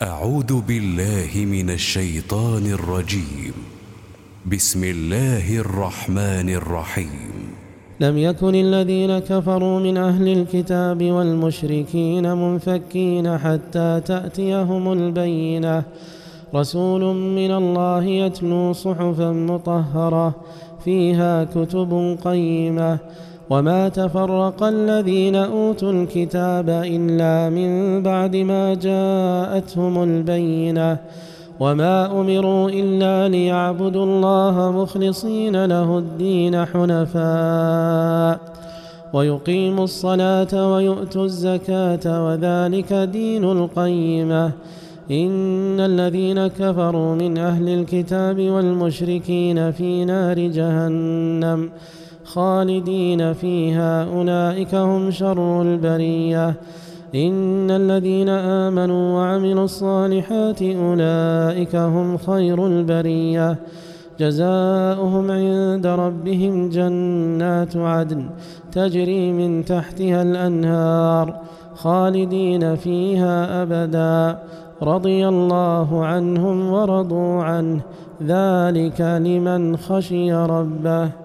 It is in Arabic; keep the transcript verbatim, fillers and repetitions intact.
أعوذ بالله من الشيطان الرجيم. بسم الله الرحمن الرحيم. لم يكن الذين كفروا من أهل الكتاب والمشركين منفكين حتى تأتيهم البينة، رسول من الله يتلو صحفا مطهرة فيها كتب قيمة، وما تفرق الذين أوتوا الكتاب إلا من بعد ما جاءتهم البينة، وما أمروا إلا ليعبدوا الله مخلصين له الدين حنفاء ويقيموا الصلاة ويؤتوا الزكاة وذلك دين القيمة. إن الذين كفروا من أهل الكتاب والمشركين في نار جهنم خالدين فيها أولئك هم شر البرية. إن الذين آمنوا وعملوا الصالحات أولئك هم خير البرية، جزاؤهم عند ربهم جنات عدن تجري من تحتها الأنهار خالدين فيها أبدا، رضي الله عنهم ورضوا عنه، ذلك لمن خشي ربه.